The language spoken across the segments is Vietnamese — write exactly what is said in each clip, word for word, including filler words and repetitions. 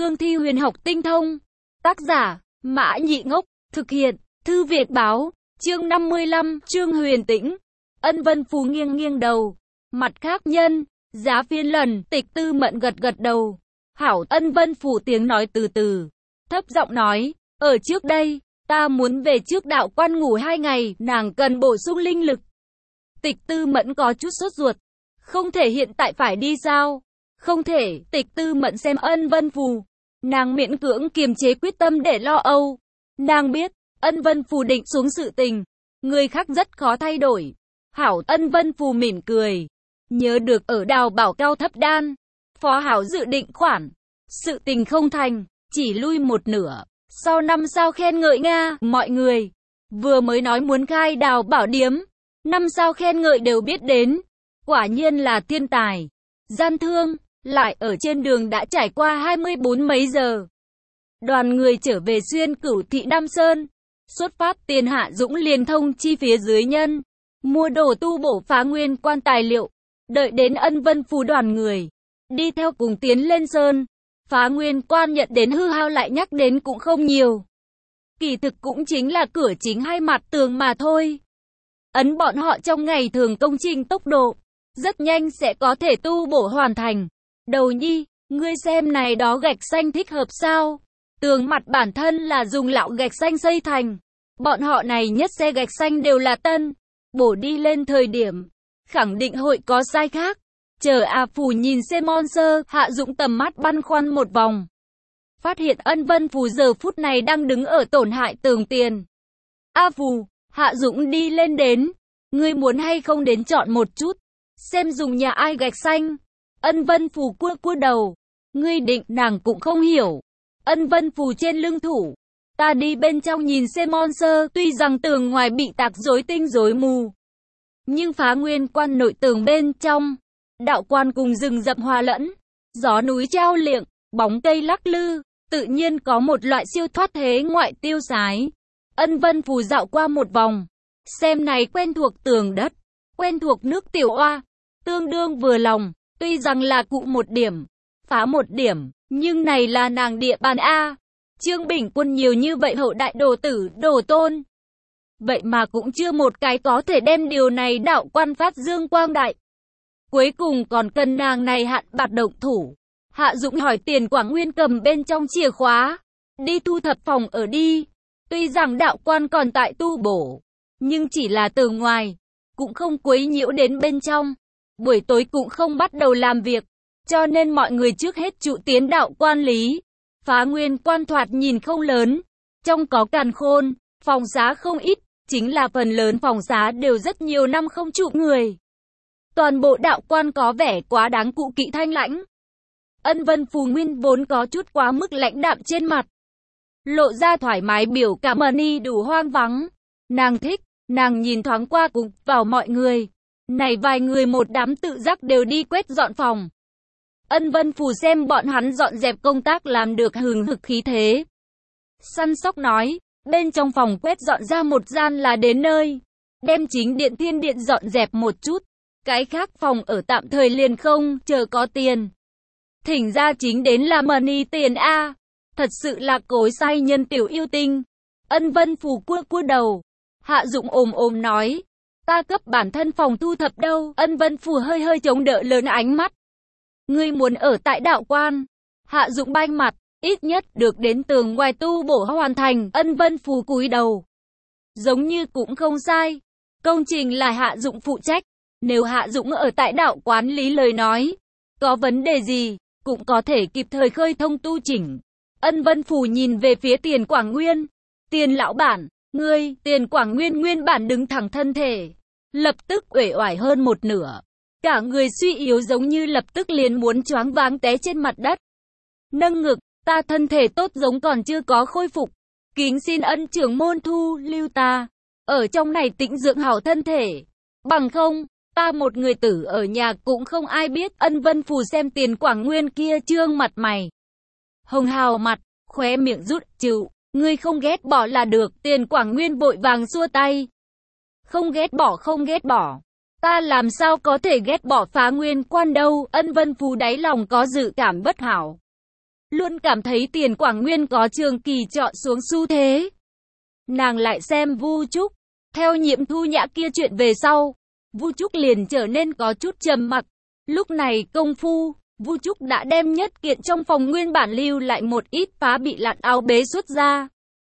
cương thi huyền học tinh thông. Tác giả, Mã Nhị Ngốc, thực hiện, Thư Việt Báo, chương năm mươi lăm, Trương Huyền Tĩnh. Ân Vân Phù nghiêng nghiêng đầu. Mặt khác nhân, Giá Phiên lần, Tịch Tư Mẫn gật gật đầu. Hảo. Ân Vân Phù tiếng nói từ từ, thấp giọng nói, ở trước đây, ta muốn về trước đạo quan ngủ hai ngày, nàng cần bổ sung linh lực. Tịch Tư Mẫn có chút sốt ruột. Không thể hiện tại phải đi sao? Không thể. Tịch Tư Mẫn xem Ân Vân Phù. Nàng miễn cưỡng kiềm chế quyết tâm để lo âu. Nàng biết, Ân Vân Phù định xuống sự tình. Người khác rất khó thay đổi. Hảo. Ân Vân Phù mỉm cười. Nhớ được ở Đào Bảo Cao thấp đan. Phó Hảo dự định khoản. Sự tình không thành, chỉ lui một nửa. Sau năm sao khen ngợi Nga, mọi người. Vừa mới nói muốn khai Đào Bảo điếm. Năm sao khen ngợi đều biết đến. Quả nhiên là thiên tài. Gian thương, lại ở trên đường đã trải qua hai mươi bốn mấy giờ. Đoàn người trở về xuyên Cửu thị Nam Sơn. Xuất phát tiền Hạ Dũng liền thông chi phía dưới nhân. Mua đồ tu bổ Phá Nguyên Quan tài liệu. Đợi đến Ân Vân Phù đoàn người. Đi theo cùng tiến lên Sơn. Phá Nguyên Quan nhận đến hư hao lại nhắc đến cũng không nhiều. Kỳ thực cũng chính là cửa chính hai mặt tường mà thôi. Ấn bọn họ trong ngày thường công trình tốc độ. Rất nhanh sẽ có thể tu bổ hoàn thành. Đầu nhi, ngươi xem này đó gạch xanh thích hợp sao? Tường mặt bản thân là dùng lạo gạch xanh xây thành. Bọn họ này nhất xe gạch xanh đều là tân. Bổ đi lên thời điểm. Khẳng định hội có sai khác. Chờ A Phù nhìn xem monster, Hạ Dũng tầm mắt băn khoăn một vòng. Phát hiện Ân Vân Phù giờ phút này đang đứng ở tổn hại tường tiền. A Phù, Hạ Dũng đi lên đến. Ngươi muốn hay không đến chọn một chút. Xem dùng nhà ai gạch xanh. Ân Vân Phù cua cua đầu. Ngươi định nàng cũng không hiểu. Ân Vân Phù trên lưng thủ. Ta đi bên trong nhìn xem monster. Tuy rằng tường ngoài bị tạc rối tinh rối mù. Nhưng Phá Nguyên Quan nội tường bên trong. Đạo quan cùng rừng rậm hòa lẫn. Gió núi treo liệng. Bóng cây lắc lư. Tự nhiên có một loại siêu thoát thế ngoại tiêu sái. Ân Vân Phù dạo qua một vòng. Xem này quen thuộc tường đất. Quen thuộc nước tiểu oa. Tương đương vừa lòng. Tuy rằng là cụ một điểm. Phá một điểm. Nhưng này là nàng địa bàn A. Trương Bình Quân nhiều như vậy hậu đại đồ tử, đồ tôn. Vậy mà cũng chưa một cái có thể đem điều này đạo quan phát dương quang đại. Cuối cùng còn cần nàng này hạn bạt động thủ. Hạ Dũng hỏi Tiền Quảng Nguyên cầm bên trong chìa khóa. Đi thu thập phòng ở đi. Tuy rằng đạo quan còn tại tu bổ. Nhưng chỉ là từ ngoài. Cũng không quấy nhiễu đến bên trong. Buổi tối cũng không bắt đầu làm việc. Cho nên mọi người trước hết trụ tiến đạo quan lý. Phá Nguyên Quan thoạt nhìn không lớn. Trong có càn khôn. Phòng xá không ít. Chính là phần lớn phòng xá đều rất nhiều năm không trụ người. Toàn bộ đạo quan có vẻ quá đáng cụ kỵ thanh lãnh. Ân Vân Phù nguyên vốn có chút quá mức lãnh đạm trên mặt. Lộ ra thoải mái biểu cảm ni đủ hoang vắng. Nàng thích, nàng nhìn thoáng qua cùng vào mọi người. Này vài người một đám tự giác đều đi quét dọn phòng. Ân Vân Phù xem bọn hắn dọn dẹp công tác làm được hừng hực khí thế. Săn sóc nói, bên trong phòng quét dọn ra một gian là đến nơi. Đem chính điện thiên điện dọn dẹp một chút. Cái khác phòng ở tạm thời liền không, chờ có tiền. Thỉnh ra chính đến là money tiền A. Thật sự là cối say nhân tiểu yêu tinh. Ân Vân Phù cua cua đầu. Hạ Dũng ồm ồm nói. Ta cấp bản thân phòng thu thập đâu. Ân Vân Phù hơi hơi chống đỡ lớn ánh mắt. Ngươi muốn ở tại đạo quan. Hạ Dũng banh mặt. Ít nhất được đến tường ngoài tu bổ hoàn thành. Ân Vân Phù cúi đầu. Giống như cũng không sai. Công trình là Hạ Dũng phụ trách. Nếu Hạ Dũng ở tại đạo quán lý lời nói. Có vấn đề gì. Cũng có thể kịp thời khơi thông tu chỉnh. Ân Vân Phù nhìn về phía Tiền Quảng Nguyên. Tiền lão bản. Ngươi. Tiền Quảng Nguyên nguyên bản đứng thẳng thân thể. Lập tức uể oải hơn một nửa. Cả người suy yếu giống như lập tức liền muốn choáng váng té trên mặt đất. Nâng ngực. Ta thân thể tốt giống còn chưa có khôi phục. Kính xin ân trưởng môn thu lưu ta. Ở trong này tĩnh dưỡng hảo thân thể. Bằng không. Ta một người tử ở nhà cũng không ai biết. Ân Vân Phù xem Tiền Quảng Nguyên kia trương mặt mày. Hồng hào mặt, khóe miệng rút chịu. Ngươi không ghét bỏ là được. Tiền Quảng Nguyên vội vàng xua tay. Không ghét bỏ không ghét bỏ. Ta làm sao có thể ghét bỏ Phá Nguyên Quan đâu. Ân Vân Phù đáy lòng có dự cảm bất hảo. luôn cảm thấy Tiền Quảng Nguyên có trường kỳ trọn xuống xu thế. Nàng lại xem Vu Trúc, theo Nhiệm Thu Nhã kia chuyện về sau, Vu Trúc liền trở nên có chút trầm mặc. Lúc này công phu, Vu Trúc đã đem nhất kiện trong phòng nguyên bản lưu lại một ít phá bị lặn áo bế xuất ra,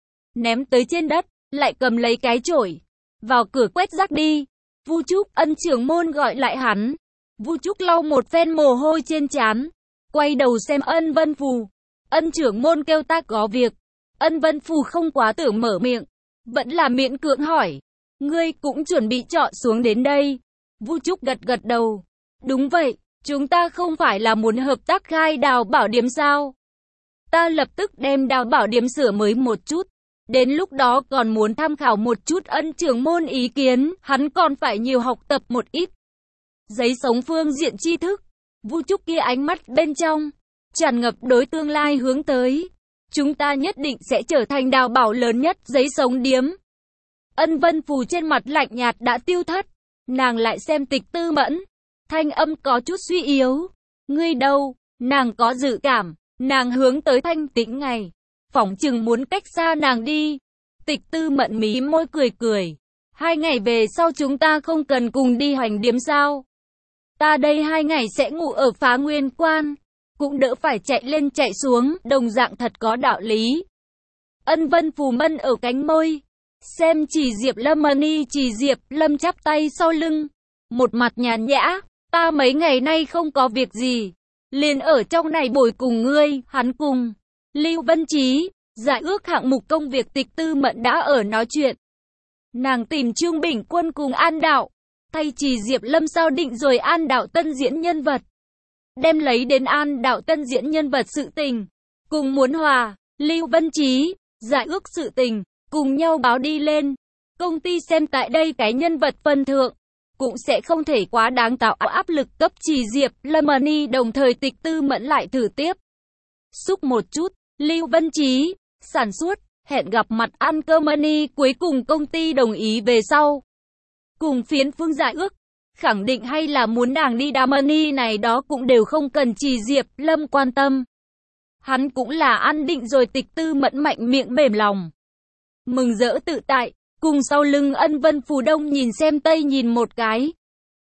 ném tới trên đất, lại cầm lấy cái chổi, vào cửa quét rác đi. Vu Trúc, Ân trưởng môn gọi lại hắn. Vu Trúc lau một phen mồ hôi trên trán, quay đầu xem Ân Vân Phù. Ân trưởng môn kêu ta có việc. Ân Vân Phù không quá tưởng mở miệng, vẫn là miễn cưỡng hỏi, ngươi cũng chuẩn bị chọn xuống đến đây? Vu Trúc gật gật đầu, đúng vậy, chúng ta không phải là muốn hợp tác khai đào bảo điếm sao? Ta lập tức đem đào bảo điếm sửa mới một chút, đến lúc đó còn muốn tham khảo một chút Ân trưởng môn ý kiến, hắn còn phải nhiều học tập một ít giấy sống phương diện tri thức. Vu Trúc kia ánh mắt bên trong tràn ngập đối tương lai hướng tới. Chúng ta nhất định sẽ trở thành đào bảo lớn nhất giấy sống điếm. Ân Vân Phù trên mặt lạnh nhạt đã tiêu thất. Nàng lại xem Tịch Tư Mẫn, thanh âm có chút suy yếu. Ngươi đâu? Nàng có dự cảm, nàng hướng tới Thanh Tĩnh ngày, phỏng chừng muốn cách xa nàng đi. Tịch Tư Mẫn mí môi cười cười. Hai ngày về sau chúng ta không cần cùng đi hành điếm sao? Ta đây hai ngày sẽ ngủ ở Phá Nguyên Quan, cũng đỡ phải chạy lên chạy xuống, đồng dạng thật có đạo lý. Ân Vân Phù mân ở cánh môi, xem Chỉ Diệp Lâm Mani. Chỉ Diệp Lâm chắp tay sau lưng, một mặt nhàn nhã, ta mấy ngày nay không có việc gì, liền ở trong này bồi cùng ngươi. Hắn cùng Lưu Vân Trí giải ước hạng mục công việc. Tịch Tư Mẫn đã ở nói chuyện, nàng tìm Trương Bình Quân cùng An Đạo, thay Chỉ Diệp Lâm sao định rồi An Đạo tân diễn nhân vật, đem lấy đến An Đạo tân diễn nhân vật sự tình, cùng muốn hòa Lưu Vân Trí giải ước sự tình, cùng nhau báo đi lên. Công ty xem tại đây cái nhân vật phân thượng, cũng sẽ không thể quá đáng tạo áp lực cấp Chỉ Diệp Lâm Mani. Đồng thời Tịch Tư Mẫn lại thử tiếp xúc một chút Lưu Vân Trí sản xuất, hẹn gặp mặt ăn cơm Mani. Cuối cùng công ty đồng ý về sau, cùng phiến phương giải ước, khẳng định hay là muốn nàng đi đá Mani này đó cũng đều không cần Chỉ Diệp Lâm quan tâm. Hắn cũng là ăn định rồi. Tịch Tư Mẫn mạnh miệng mềm lòng, mừng rỡ tự tại, cùng sau lưng Ân Vân Phù đông nhìn xem tây nhìn một cái,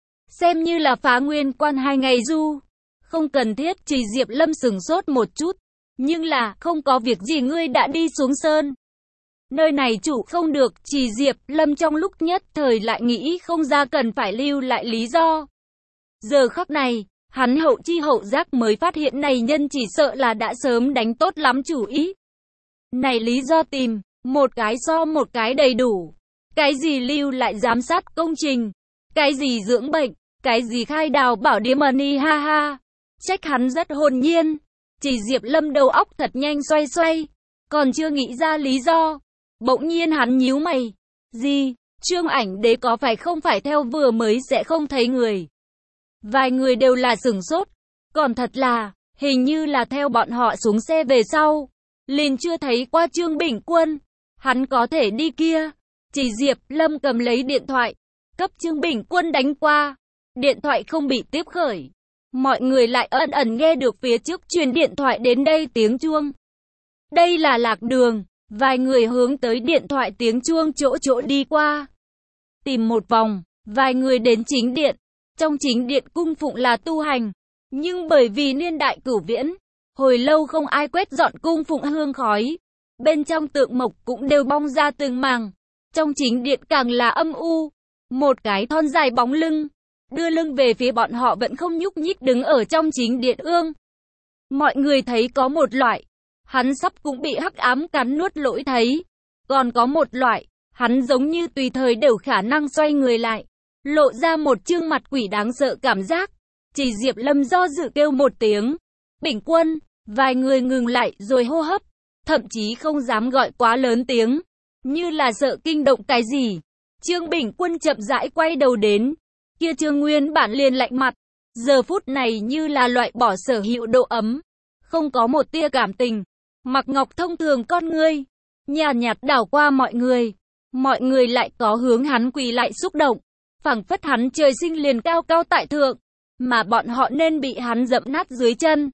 xem như là Phá Nguyên Quan hai ngày du, không cần thiết. Chỉ Diệp Lâm sửng sốt một chút, nhưng là không có việc gì, ngươi đã đi xuống sơn, nơi này chủ không được. Chỉ Diệp Lâm trong lúc nhất thời lại nghĩ không ra cần phải lưu lại lý do. Giờ khắc này, hắn hậu chi hậu giác mới phát hiện này nhân chỉ sợ là đã sớm đánh tốt lắm chủ ý. Này lý do tìm một cái so một cái đầy đủ. Cái gì lưu lại giám sát công trình, cái gì dưỡng bệnh, cái gì khai đào bảo điếm Mani, ha ha. Trách hắn rất hồn nhiên. Chỉ Diệp Lâm đầu óc thật nhanh xoay xoay, còn chưa nghĩ ra lý do. Bỗng nhiên hắn nhíu mày. Gì? Trương Ảnh Đế có phải không phải theo vừa mới sẽ không thấy người? Vài người đều là sửng sốt. Còn thật là, hình như là theo bọn họ xuống xe về sau, liền chưa thấy qua Trương Bình Quân. Hắn có thể đi kia. Chỉ Diệp Lâm cầm lấy điện thoại, cấp Trương Bình Quân đánh qua. Điện thoại không bị tiếp khởi. Mọi người lại ẩn ẩn nghe được phía trước truyền điện thoại đến đây tiếng chuông. Đây là Lạc Đường. Vài người hướng tới điện thoại tiếng chuông chỗ chỗ đi qua. Tìm một vòng, vài người đến chính điện. Trong chính điện cung phụng là tu hành, nhưng bởi vì niên đại cửu viễn, hồi lâu không ai quét dọn cung phụng hương khói, bên trong tượng mộc cũng đều bong ra từng màng. Trong chính điện càng là âm u, một cái thon dài bóng lưng, đưa lưng về phía bọn họ vẫn không nhúc nhích đứng ở trong chính điện ương. Mọi người thấy có một loại, hắn sắp cũng bị hắc ám cắn nuốt lỗi thấy. Còn có một loại, hắn giống như tùy thời đều khả năng xoay người lại, lộ ra một trương mặt quỷ đáng sợ cảm giác. Chỉ Diệp Lâm do dự kêu một tiếng, Bình Quân, vài người ngừng lại rồi hô hấp, thậm chí không dám gọi quá lớn tiếng, như là sợ kinh động cái gì. Trương Bình Quân chậm rãi quay đầu đến, kia Trương nguyên bản liền lạnh mặt, giờ phút này như là loại bỏ sở hữu độ ấm, không có một tia cảm tình. Mặc Ngọc thông thường con ngươi, nhàn nhạt đảo qua mọi người, mọi người lại có hướng hắn quỳ lại xúc động, phảng phất hắn trời sinh liền cao cao tại thượng, mà bọn họ nên bị hắn dẫm nát dưới chân.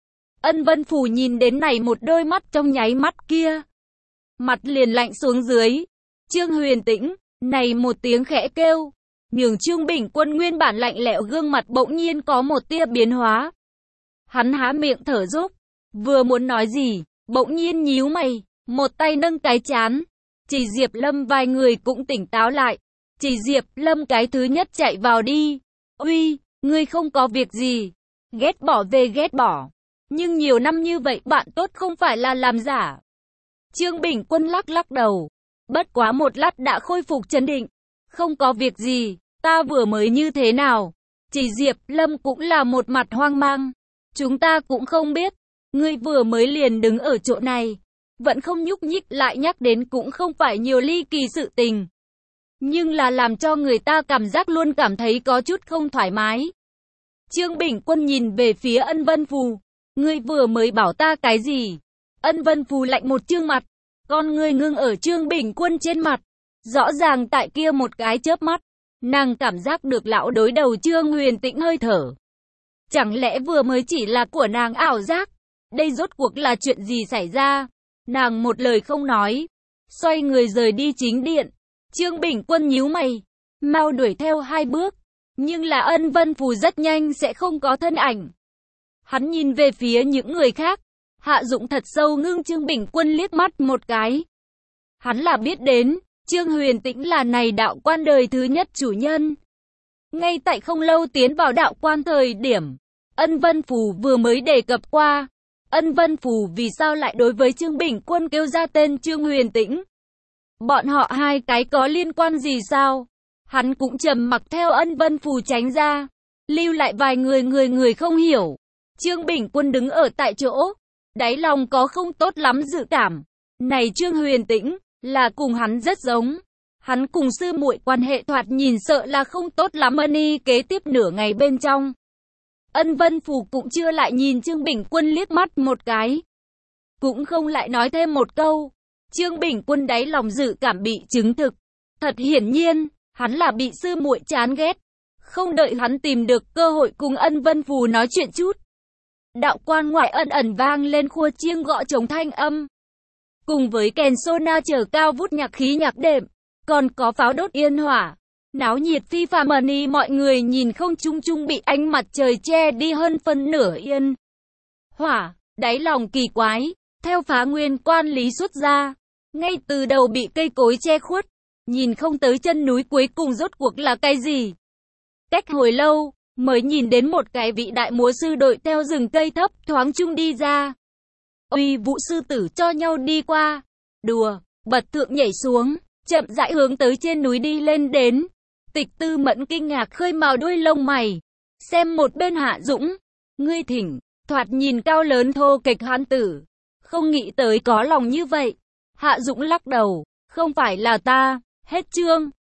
Ân Vân Phù nhìn đến này một đôi mắt trong nháy mắt kia, mặt liền lạnh xuống dưới. Trương Huyền Tĩnh, này một tiếng khẽ kêu, nhường Trương Bình Quân nguyên bản lạnh lẽo gương mặt bỗng nhiên có một tia biến hóa. Hắn há miệng thở dốc, vừa muốn nói gì, bỗng nhiên nhíu mày, một tay nâng cái chán. Chỉ Diệp Lâm vài người cũng tỉnh táo lại. Chỉ Diệp Lâm cái thứ nhất chạy vào đi. Uy, ngươi không có việc gì. Ghét bỏ về ghét bỏ. Nhưng nhiều năm như vậy bạn tốt không phải là làm giả. Trương Bình Quân lắc lắc đầu. Bất quá một lát đã khôi phục trấn định. Không có việc gì, ta vừa mới như thế nào. Chỉ Diệp Lâm cũng là một mặt hoang mang. Chúng ta cũng không biết. Ngươi vừa mới liền đứng ở chỗ này. Vẫn không nhúc nhích, lại nhắc đến cũng không phải nhiều ly kỳ sự tình. Nhưng là làm cho người ta cảm giác luôn cảm thấy có chút không thoải mái. Trương Bình Quân nhìn về phía Ân Vân Phù. Ngươi vừa mới bảo ta cái gì? Ân Vân Phù lạnh một trương mặt. Con ngươi ngưng ở Trương Bình Quân trên mặt. Rõ ràng tại kia một cái chớp mắt, nàng cảm giác được lão đối đầu Trương Huyền Tĩnh hơi thở. Chẳng lẽ vừa mới chỉ là của nàng ảo giác? Đây rốt cuộc là chuyện gì xảy ra? Nàng một lời không nói, xoay người rời đi chính điện. Trương Bình Quân nhíu mày, mau đuổi theo hai bước. Nhưng là Ân Vân Phù rất nhanh sẽ không có thân ảnh. Hắn nhìn về phía những người khác. Hạ Dụng thật sâu ngưng Trương Bình Quân liếc mắt một cái. Hắn là biết đến, Trương Huyền Tĩnh là này đạo quan đời thứ nhất chủ nhân. Ngay tại không lâu tiến vào đạo quan thời điểm, Ân Vân Phù vừa mới đề cập qua. Ân Vân Phù vì sao lại đối với Trương Bình Quân kêu ra tên Trương Huyền Tĩnh? Bọn họ hai cái có liên quan gì sao? Hắn cũng trầm mặc theo Ân Vân Phù tránh ra. Lưu lại vài người người người không hiểu. Trương Bình Quân đứng ở tại chỗ. Đáy lòng có không tốt lắm dự cảm. Này Trương Huyền Tĩnh, là cùng hắn rất giống. Hắn cùng sư muội quan hệ thoạt nhìn sợ là không tốt lắm. Ân y kế tiếp nửa ngày bên trong. Ân Vân Phù cũng chưa lại nhìn Trương Bình Quân liếc mắt một cái. Cũng không lại nói thêm một câu. Trương Bình Quân đáy lòng dự cảm bị chứng thực. Thật hiển nhiên, hắn là bị sư muội chán ghét. Không đợi hắn tìm được cơ hội cùng Ân Vân Phù nói chuyện chút. Đạo quan ngoại ẩn ẩn vang lên khua chiêng gõ trống thanh âm. Cùng với kèn sona trở cao vút nhạc khí nhạc đệm. Còn có pháo đốt yên hỏa. Náo nhiệt phi phàm ẩn y, mọi người nhìn không trung trung bị ánh mặt trời che đi hơn phân nửa yên hỏa, đáy lòng kỳ quái, theo Phá Nguyên quan lý xuất ra, ngay từ đầu bị cây cối che khuất, nhìn không tới chân núi cuối cùng rốt cuộc là cái gì. Cách hồi lâu, mới nhìn đến một cái vị đại múa sư đội theo rừng cây thấp thoáng trung đi ra. Uy Vũ sư tử cho nhau đi qua, đùa, bật thượng nhảy xuống, chậm rãi hướng tới trên núi đi lên đến. Tịch Tư Mẫn kinh ngạc khơi mào đuôi lông mày, xem một bên Hạ Dũng, ngươi thỉnh, thoạt nhìn cao lớn thô kệch hán tử, không nghĩ tới có lòng như vậy. Hạ Dũng lắc đầu, không phải là ta, hết chương.